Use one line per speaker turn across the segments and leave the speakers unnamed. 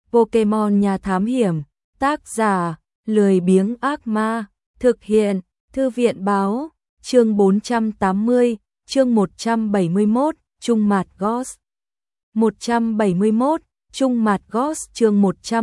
Pokemon nhà thám hiểm, tác giả, lười biếng ác ma, thực hiện, thư viện báo, chương 480, chương 171, Trung Mạt Ghost. 171, Trung Mạt Ghost chương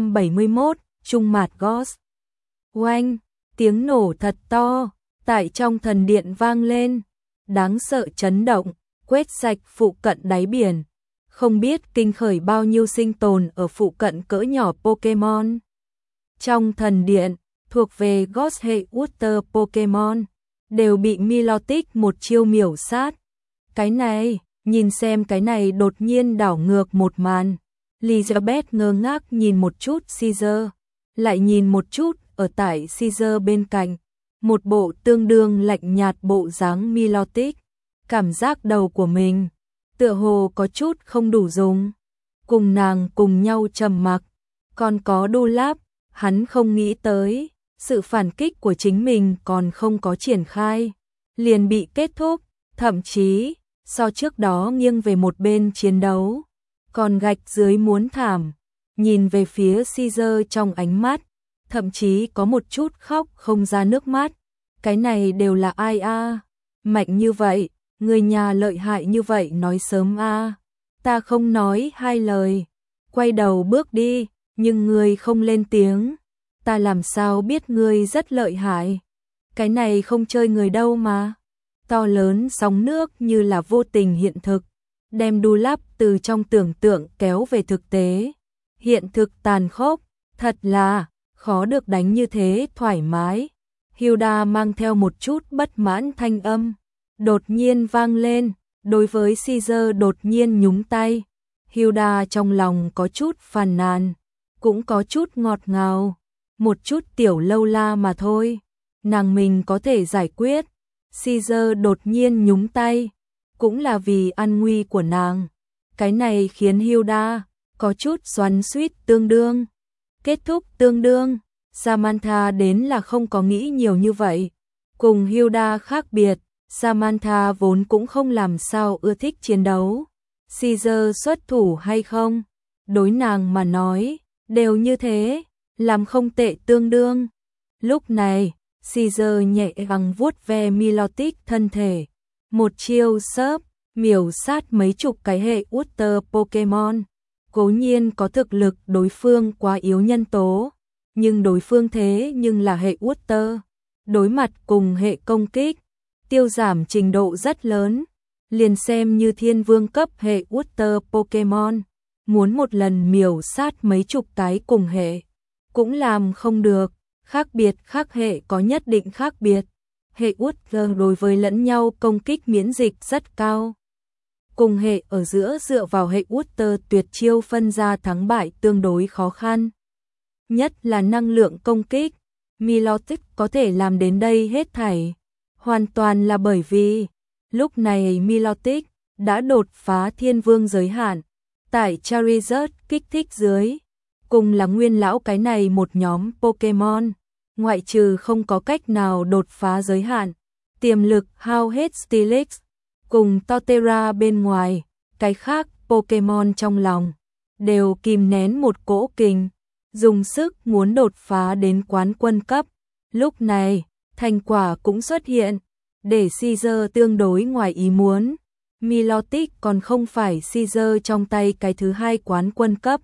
171, Trung Mạt Ghost. Oanh, tiếng nổ thật to, tại trong thần điện vang lên, đáng sợ chấn động, quét sạch phụ cận đáy biển. Không biết kinh khởi bao nhiêu sinh tồn ở phụ cận cỡ nhỏ Pokemon. Trong thần điện, thuộc về Ghost hệ Water Pokemon, đều bị Milotic một chiêu miểu sát. Cái này, nhìn xem cái này đột nhiên đảo ngược một màn. Elizabeth ngơ ngác nhìn một chút Caesar, lại nhìn một chút ở tại Caesar bên cạnh. Một bộ tương đương lạnh nhạt bộ dáng Milotic. Cảm giác đầu của mình tựa hồ có chút không đủ dùng. Cùng nàng cùng nhau trầm mặc. Còn có Đu Láp, hắn không nghĩ tới, sự phản kích của chính mình còn không có triển khai, liền bị kết thúc, thậm chí, so trước đó nghiêng về một bên chiến đấu. Còn gạch dưới muốn thảm, nhìn về phía Caesar trong ánh mắt, thậm chí có một chút khóc không ra nước mắt. Cái này đều là ai a? Mạnh như vậy, người nhà lợi hại như vậy nói sớm a. Ta không nói hai lời, quay đầu bước đi, nhưng ngươi không lên tiếng. Ta làm sao biết ngươi rất lợi hại? Cái này không chơi người đâu mà. To lớn sóng nước như là vô tình hiện thực, đem Đu Láp từ trong tưởng tượng kéo về thực tế. Hiện thực tàn khốc, thật là khó được đánh như thế thoải mái. Hilda mang theo một chút bất mãn thanh âm, đột nhiên vang lên, đối với Caesar đột nhiên nhúng tay. Hilda trong lòng có chút phàn nàn, cũng có chút ngọt ngào, một chút tiểu lâu la mà thôi, nàng mình có thể giải quyết. Caesar đột nhiên nhúng tay, cũng là vì an nguy của nàng. Cái này khiến Hilda có chút xoắn xuýt tương đương. Kết thúc tương đương, Samantha đến là không có nghĩ nhiều như vậy. Cùng Hilda khác biệt, Samantha vốn cũng không làm sao ưa thích chiến đấu. Caesar xuất thủ hay không, đối nàng mà nói, đều như thế, làm không tệ tương đương. Lúc này, Caesar nhẹ gắng vuốt ve Milotic thân thể, một chiêu sớp, miểu sát mấy chục cái hệ Water Pokemon. Cố nhiên có thực lực đối phương quá yếu nhân tố, nhưng đối phương thế nhưng là hệ Water, đối mặt cùng hệ công kích, tiêu giảm trình độ rất lớn. Liền xem như thiên vương cấp hệ Water Pokemon, muốn một lần miểu sát mấy chục cái cùng hệ, cũng làm không được. Khác biệt khác hệ có nhất định khác biệt. Hệ Water đối với lẫn nhau công kích miễn dịch rất cao. Cùng hệ ở giữa dựa vào hệ Water tuyệt chiêu phân ra thắng bại tương đối khó khăn. Nhất là năng lượng công kích, Milotic có thể làm đến đây hết thảy, hoàn toàn là bởi vì lúc này Milotic đã đột phá thiên vương giới hạn. Tại Charizard kích thích dưới, cùng là nguyên lão cái này một nhóm Pokemon, ngoại trừ không có cách nào đột phá giới hạn, tiềm lực hao hết Steelix, cùng Torterra bên ngoài, cái khác Pokemon trong lòng, đều kìm nén một cỗ kình, dùng sức muốn đột phá đến quán quân cấp. Lúc này, thành quả cũng xuất hiện, để Caesar tương đối ngoài ý muốn. Milotic còn không phải Caesar trong tay cái thứ hai quán quân cấp.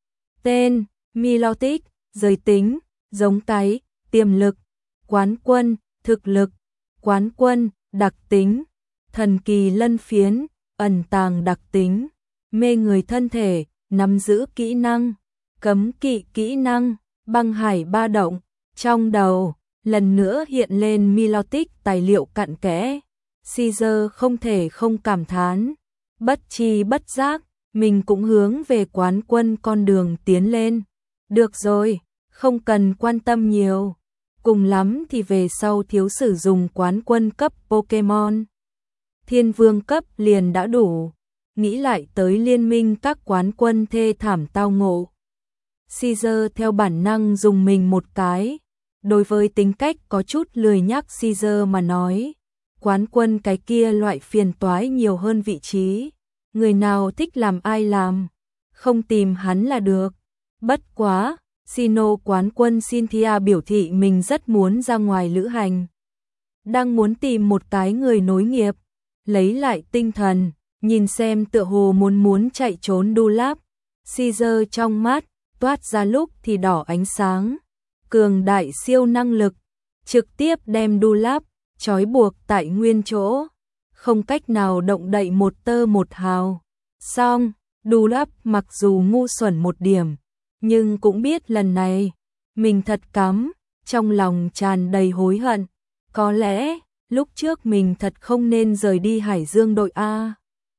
Tên, Milotic, giới tính, giống cái, tiềm lực, quán quân, thực lực, quán quân, đặc tính, thần kỳ lân phiến, ẩn tàng đặc tính, mê người thân thể, nắm giữ kỹ năng, cấm kỵ kỹ năng, băng hải ba động. Trong đầu, lần nữa hiện lên Milotic tài liệu cặn kẽ. Caesar không thể không cảm thán, bất tri bất giác, mình cũng hướng về quán quân con đường tiến lên. Được rồi, không cần quan tâm nhiều, cùng lắm thì về sau thiếu sử dụng quán quân cấp Pokemon. Thiên vương cấp liền đã đủ, nghĩ lại tới liên minh các quán quân thê thảm tao ngộ. Caesar theo bản năng dùng mình một cái, đối với tính cách có chút lười nhác Caesar mà nói. Quán quân cái kia loại phiền toái nhiều hơn vị trí, người nào thích làm ai làm, không tìm hắn là được. Bất quá, Sino quán quân Cynthia biểu thị mình rất muốn ra ngoài lữ hành. Đang muốn tìm một cái người nối nghiệp, lấy lại tinh thần, nhìn xem tựa hồ muốn chạy trốn Dulap. Caesar trong mắt, toát ra lúc thì đỏ ánh sáng. Cường đại siêu năng lực, trực tiếp đem Dulap trói buộc tại nguyên chỗ. Không cách nào động đậy một tơ một hào. Xong, Dulap mặc dù ngu xuẩn một điểm, nhưng cũng biết lần này, mình thật cắm, trong lòng tràn đầy hối hận. Có lẽ, lúc trước mình thật không nên rời đi Hải Dương đội A.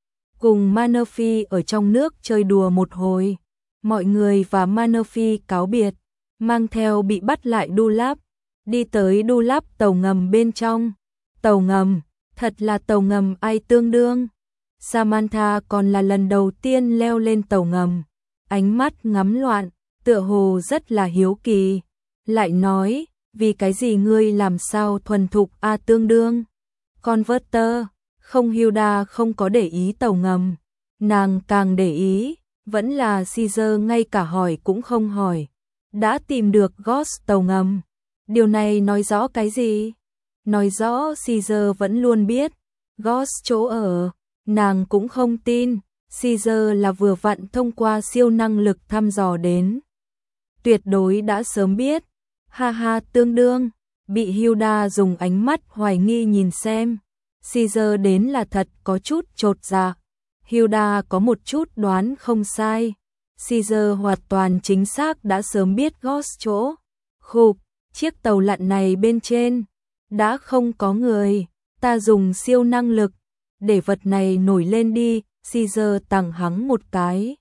Cùng Manaphy ở trong nước chơi đùa một hồi, mọi người và Manaphy cáo biệt, mang theo bị bắt lại Dulap, đi tới Dulap tàu ngầm bên trong. Tàu ngầm, thật là tàu ngầm ai tương đương. Samantha còn là lần đầu tiên leo lên tàu ngầm, ánh mắt ngắm loạn, tựa hồ rất là hiếu kỳ. Lại nói, vì cái gì ngươi làm sao thuần thục A tương đương? Converter, không Hilda không có để ý tàu ngầm, nàng càng để ý, vẫn là Caesar ngay cả hỏi cũng không hỏi. Đã tìm được Ghost tàu ngầm. Điều này nói rõ cái gì? Nói rõ Caesar vẫn luôn biết Ghost chỗ ở, nàng cũng không tin. Caesar là vừa vặn thông qua siêu năng lực thăm dò đến. Tuyệt đối đã sớm biết. Ha ha tương đương, bị Hilda dùng ánh mắt hoài nghi nhìn xem. Caesar đến là thật có chút chột dạ. Hilda có một chút đoán không sai. Caesar hoàn toàn chính xác đã sớm biết Ghost chỗ. Khục, chiếc tàu lặn này bên trên đã không có người, ta dùng siêu năng lực để vật này nổi lên đi. Caesar tặng hắn một cái.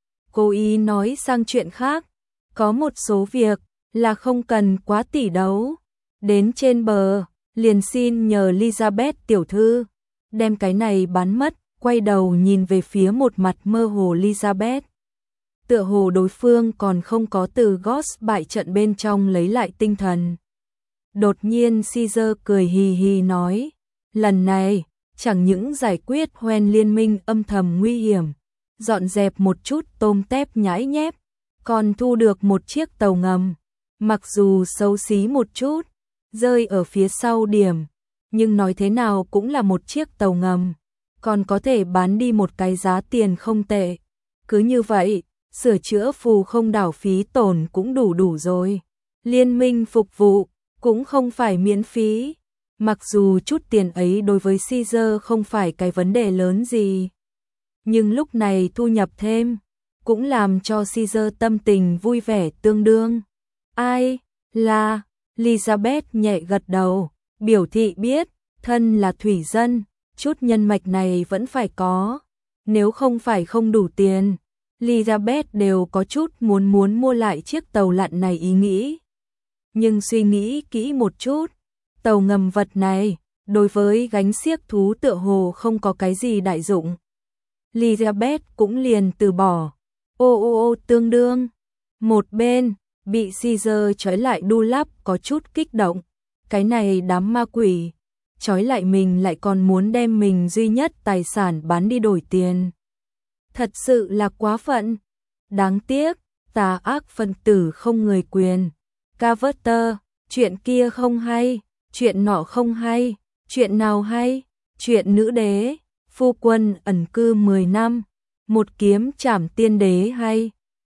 Cố ý nói sang chuyện khác, có một số việc là không cần quá tỉ đấu. Đến trên bờ, liền xin nhờ Elizabeth tiểu thư đem cái này bán mất, quay đầu nhìn về phía một mặt mơ hồ Elizabeth. Tựa hồ đối phương còn không có từ Ghost bại trận bên trong lấy lại tinh thần. Đột nhiên Caesar cười hì hì nói, lần này chẳng những giải quyết hoen liên minh âm thầm nguy hiểm, dọn dẹp một chút tôm tép nhãi nhép, còn thu được một chiếc tàu ngầm, mặc dù xấu xí một chút, rơi ở phía sau điểm, nhưng nói thế nào cũng là một chiếc tàu ngầm, còn có thể bán đi một cái giá tiền không tệ. Cứ như vậy, sửa chữa phù không đảo phí tổn cũng đủ rồi. Liên minh phục vụ cũng không phải miễn phí. Mặc dù chút tiền ấy đối với Caesar không phải cái vấn đề lớn gì, nhưng lúc này thu nhập thêm cũng làm cho Caesar tâm tình vui vẻ tương đương. Ai là? Elizabeth nhẹ gật đầu, biểu thị biết, thân là thủy dân, chút nhân mạch này vẫn phải có. Nếu không phải không đủ tiền, Elizabeth đều có chút muốn mua lại chiếc tàu lặn này ý nghĩ. Nhưng suy nghĩ kỹ một chút, tàu ngầm vật này, đối với gánh xiếc thú tựa hồ không có cái gì đại dụng. Elizabeth cũng liền từ bỏ. Ô tương đương. Một bên, bị Caesar trói lại Dulap có chút kích động. Cái này đám ma quỷ, trói lại mình lại còn muốn đem mình duy nhất tài sản bán đi đổi tiền. Thật sự là quá phận. Đáng tiếc, tà ác phân tử không người quyền. Carver, chuyện kia không hay, chuyện nọ không hay, chuyện nào hay, chuyện nữ đế, phu quân ẩn cư 10 năm, một kiếm trảm tiên đế hay.